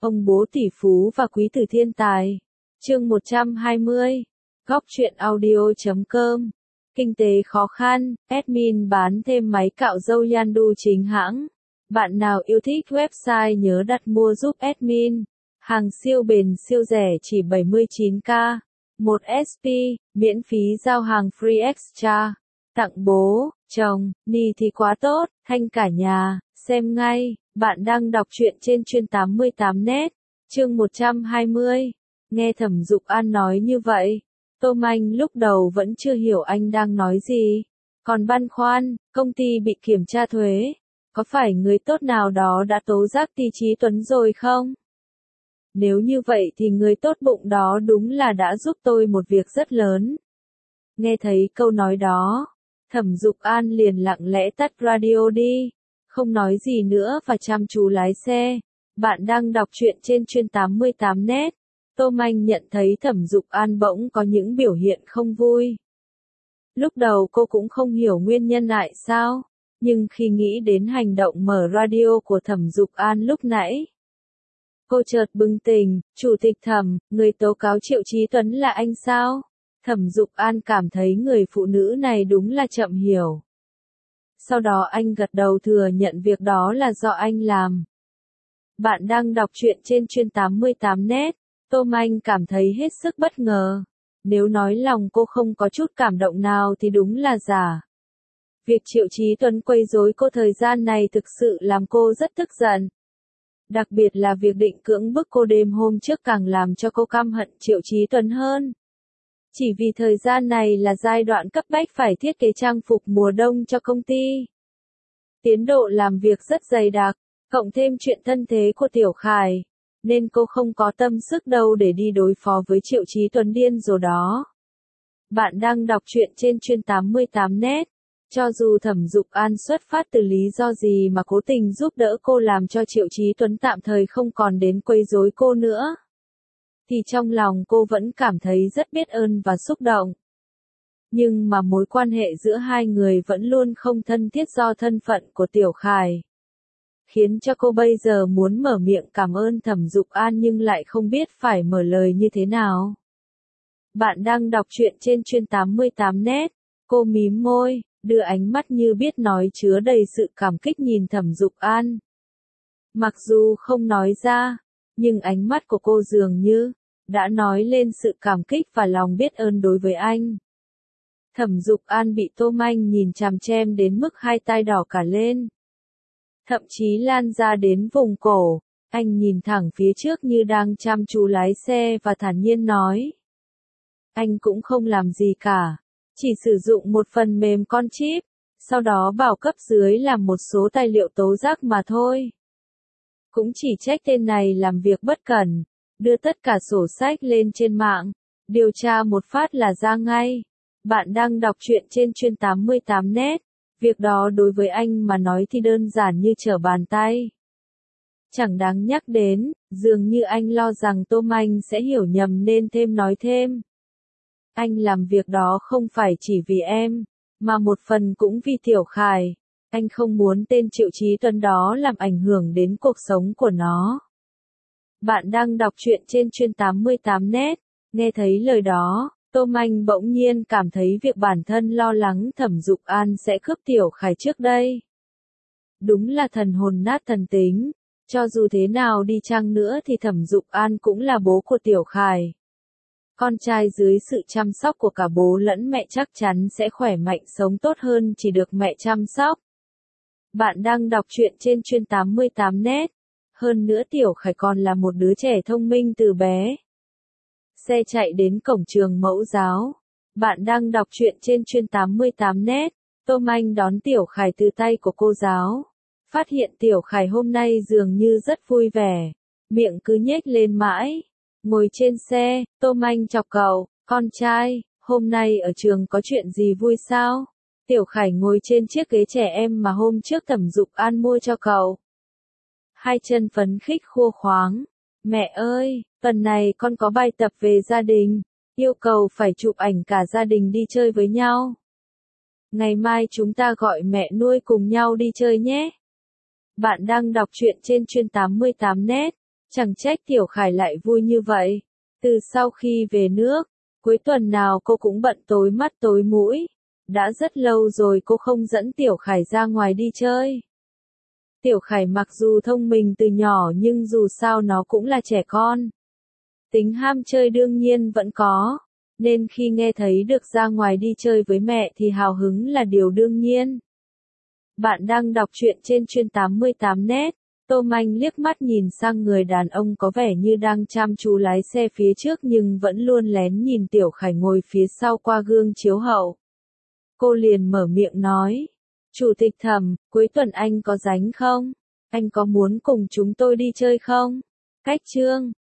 Ông bố tỷ phú và quý tử thiên tài. Chương 120. Góc truyện audio.com. Kinh tế khó khăn, admin bán thêm máy cạo râu Yandu chính hãng. Bạn nào yêu thích website nhớ đặt mua giúp admin. Hàng siêu bền siêu rẻ chỉ 79k. 1 SP, miễn phí giao hàng free extra. Tặng bố, chồng, ni thì quá tốt, thanh cả nhà, xem ngay. Bạn đang đọc truyện trên chuyên 88net, chương 120. Nghe Thẩm Dục An nói như vậy, Tô Anh lúc đầu vẫn chưa hiểu anh đang nói gì. Còn băn khoăn, công ty bị kiểm tra thuế, có phải người tốt nào đó đã tố giác Ti Chí Tuấn rồi không? Nếu như vậy thì người tốt bụng đó đúng là đã giúp tôi một việc rất lớn. Nghe thấy câu nói đó, Thẩm Dục An liền lặng lẽ tắt radio đi, không nói gì nữa và chăm chú lái xe. Bạn đang đọc truyện trên chuyên 88net. Tô Anh nhận thấy Thẩm Dục An bỗng có những biểu hiện không vui. Lúc đầu cô cũng không hiểu nguyên nhân tại sao, nhưng khi nghĩ đến hành động mở radio của Thẩm Dục An lúc nãy, cô chợt bừng tỉnh. Chủ tịch Thẩm, người tố cáo Triệu Chí Tuấn là anh sao? Thẩm Dục An cảm thấy người phụ nữ này đúng là chậm hiểu. Sau đó anh gật đầu thừa nhận việc đó là do anh làm. Bạn đang đọc truyện trên chuyên 88net. Tô Anh cảm thấy hết sức bất ngờ. Nếu nói lòng cô không có chút cảm động nào thì đúng là giả. Việc Triệu Chí Tuấn quấy rối cô thời gian này thực sự làm cô rất tức giận. Đặc biệt là việc định cưỡng bức cô đêm hôm trước càng làm cho cô căm hận Triệu Chí Tuấn hơn. Chỉ vì thời gian này là giai đoạn cấp bách phải thiết kế trang phục mùa đông cho công ty. Tiến độ làm việc rất dày đặc, cộng thêm chuyện thân thế của Tiểu Khải, nên cô không có tâm sức đâu để đi đối phó với Triệu Chí Tuấn điên rồ đó. Bạn đang đọc truyện trên chuyên 88net. Cho dù Thẩm Dục An xuất phát từ lý do gì mà cố tình giúp đỡ cô làm cho Triệu Chí Tuấn tạm thời không còn đến quấy rối cô nữa, thì trong lòng cô vẫn cảm thấy rất biết ơn và xúc động. Nhưng mà mối quan hệ giữa hai người vẫn luôn không thân thiết do thân phận của Tiểu Khải, khiến cho cô bây giờ muốn mở miệng cảm ơn Thẩm Dục An nhưng lại không biết phải mở lời như thế nào. Bạn đang đọc truyện trên chuyên 88net. Cô mím môi, đưa ánh mắt như biết nói chứa đầy sự cảm kích nhìn Thẩm Dục An. Mặc dù không nói ra, nhưng ánh mắt của cô dường như đã nói lên sự cảm kích và lòng biết ơn đối với anh. Thẩm Dục An bị Tô Anh nhìn chằm chằm đến mức hai tai đỏ cả lên, thậm chí lan ra đến vùng cổ. Anh nhìn thẳng phía trước như đang chăm chú lái xe và thản nhiên nói: anh cũng không làm gì cả, chỉ sử dụng một phần mềm con chip, sau đó bảo cấp dưới làm một số tài liệu tố giác mà thôi. Cũng chỉ trách tên này làm việc bất cẩn, đưa tất cả sổ sách lên trên mạng, điều tra một phát là ra ngay. Bạn đang đọc truyện trên chuyên 88net. Việc đó đối với anh mà nói thì đơn giản như trở bàn tay, chẳng đáng nhắc đến. Dường như anh lo rằng Tô Anh sẽ hiểu nhầm nên nói thêm: anh làm việc đó không phải chỉ vì em, mà một phần cũng vì Tiểu Khải. Anh không muốn tên Triệu Chí Tuấn đó làm ảnh hưởng đến cuộc sống của nó. Bạn đang đọc truyện trên chuyên 88net. Nghe thấy lời đó, Tô Anh bỗng nhiên cảm thấy việc bản thân lo lắng Thẩm Dục An sẽ cướp Tiểu Khải trước đây, đúng là thần hồn nát thần tính. Cho dù thế nào đi chăng nữa thì Thẩm Dục An cũng là bố của Tiểu Khải. Con trai dưới sự chăm sóc của cả bố lẫn mẹ chắc chắn sẽ khỏe mạnh sống tốt hơn chỉ được mẹ chăm sóc. Bạn đang đọc truyện trên chuyên 88net. Hơn nữa Tiểu Khải còn là một đứa trẻ thông minh từ bé. Xe chạy đến cổng trường mẫu giáo. Bạn đang đọc truyện trên chuyên 88net. Tô Anh đón Tiểu Khải từ tay của cô giáo. Phát hiện Tiểu Khải hôm nay dường như rất vui vẻ, miệng cứ nhếch lên mãi. Ngồi trên xe, Tô Anh chọc cậu: con trai, hôm nay ở trường có chuyện gì vui sao? Tiểu Khải ngồi trên chiếc ghế trẻ em mà hôm trước Thẩm Dục An mua cho cậu. Hai chân phấn khích khua khoáng: mẹ ơi, tuần này con có bài tập về gia đình, yêu cầu phải chụp ảnh cả gia đình đi chơi với nhau. Ngày mai chúng ta gọi mẹ nuôi cùng nhau đi chơi nhé. Bạn đang đọc truyện trên chuyên 88net. Chẳng trách Tiểu Khải lại vui như vậy. Từ sau khi về nước, cuối tuần nào cô cũng bận tối mắt tối mũi. Đã rất lâu rồi cô không dẫn Tiểu Khải ra ngoài đi chơi. Tiểu Khải mặc dù thông minh từ nhỏ nhưng dù sao nó cũng là trẻ con. Tính ham chơi đương nhiên vẫn có, nên khi nghe thấy được ra ngoài đi chơi với mẹ thì hào hứng là điều đương nhiên. Bạn đang đọc truyện trên chuyên 88 net. Tô Anh liếc mắt nhìn sang người đàn ông có vẻ như đang chăm chú lái xe phía trước nhưng vẫn luôn lén nhìn Tiểu Khải ngồi phía sau qua gương chiếu hậu. Cô liền mở miệng nói. Chủ tịch Thẩm, cuối tuần anh có rảnh không? Anh có muốn cùng chúng tôi đi chơi không? Cách chương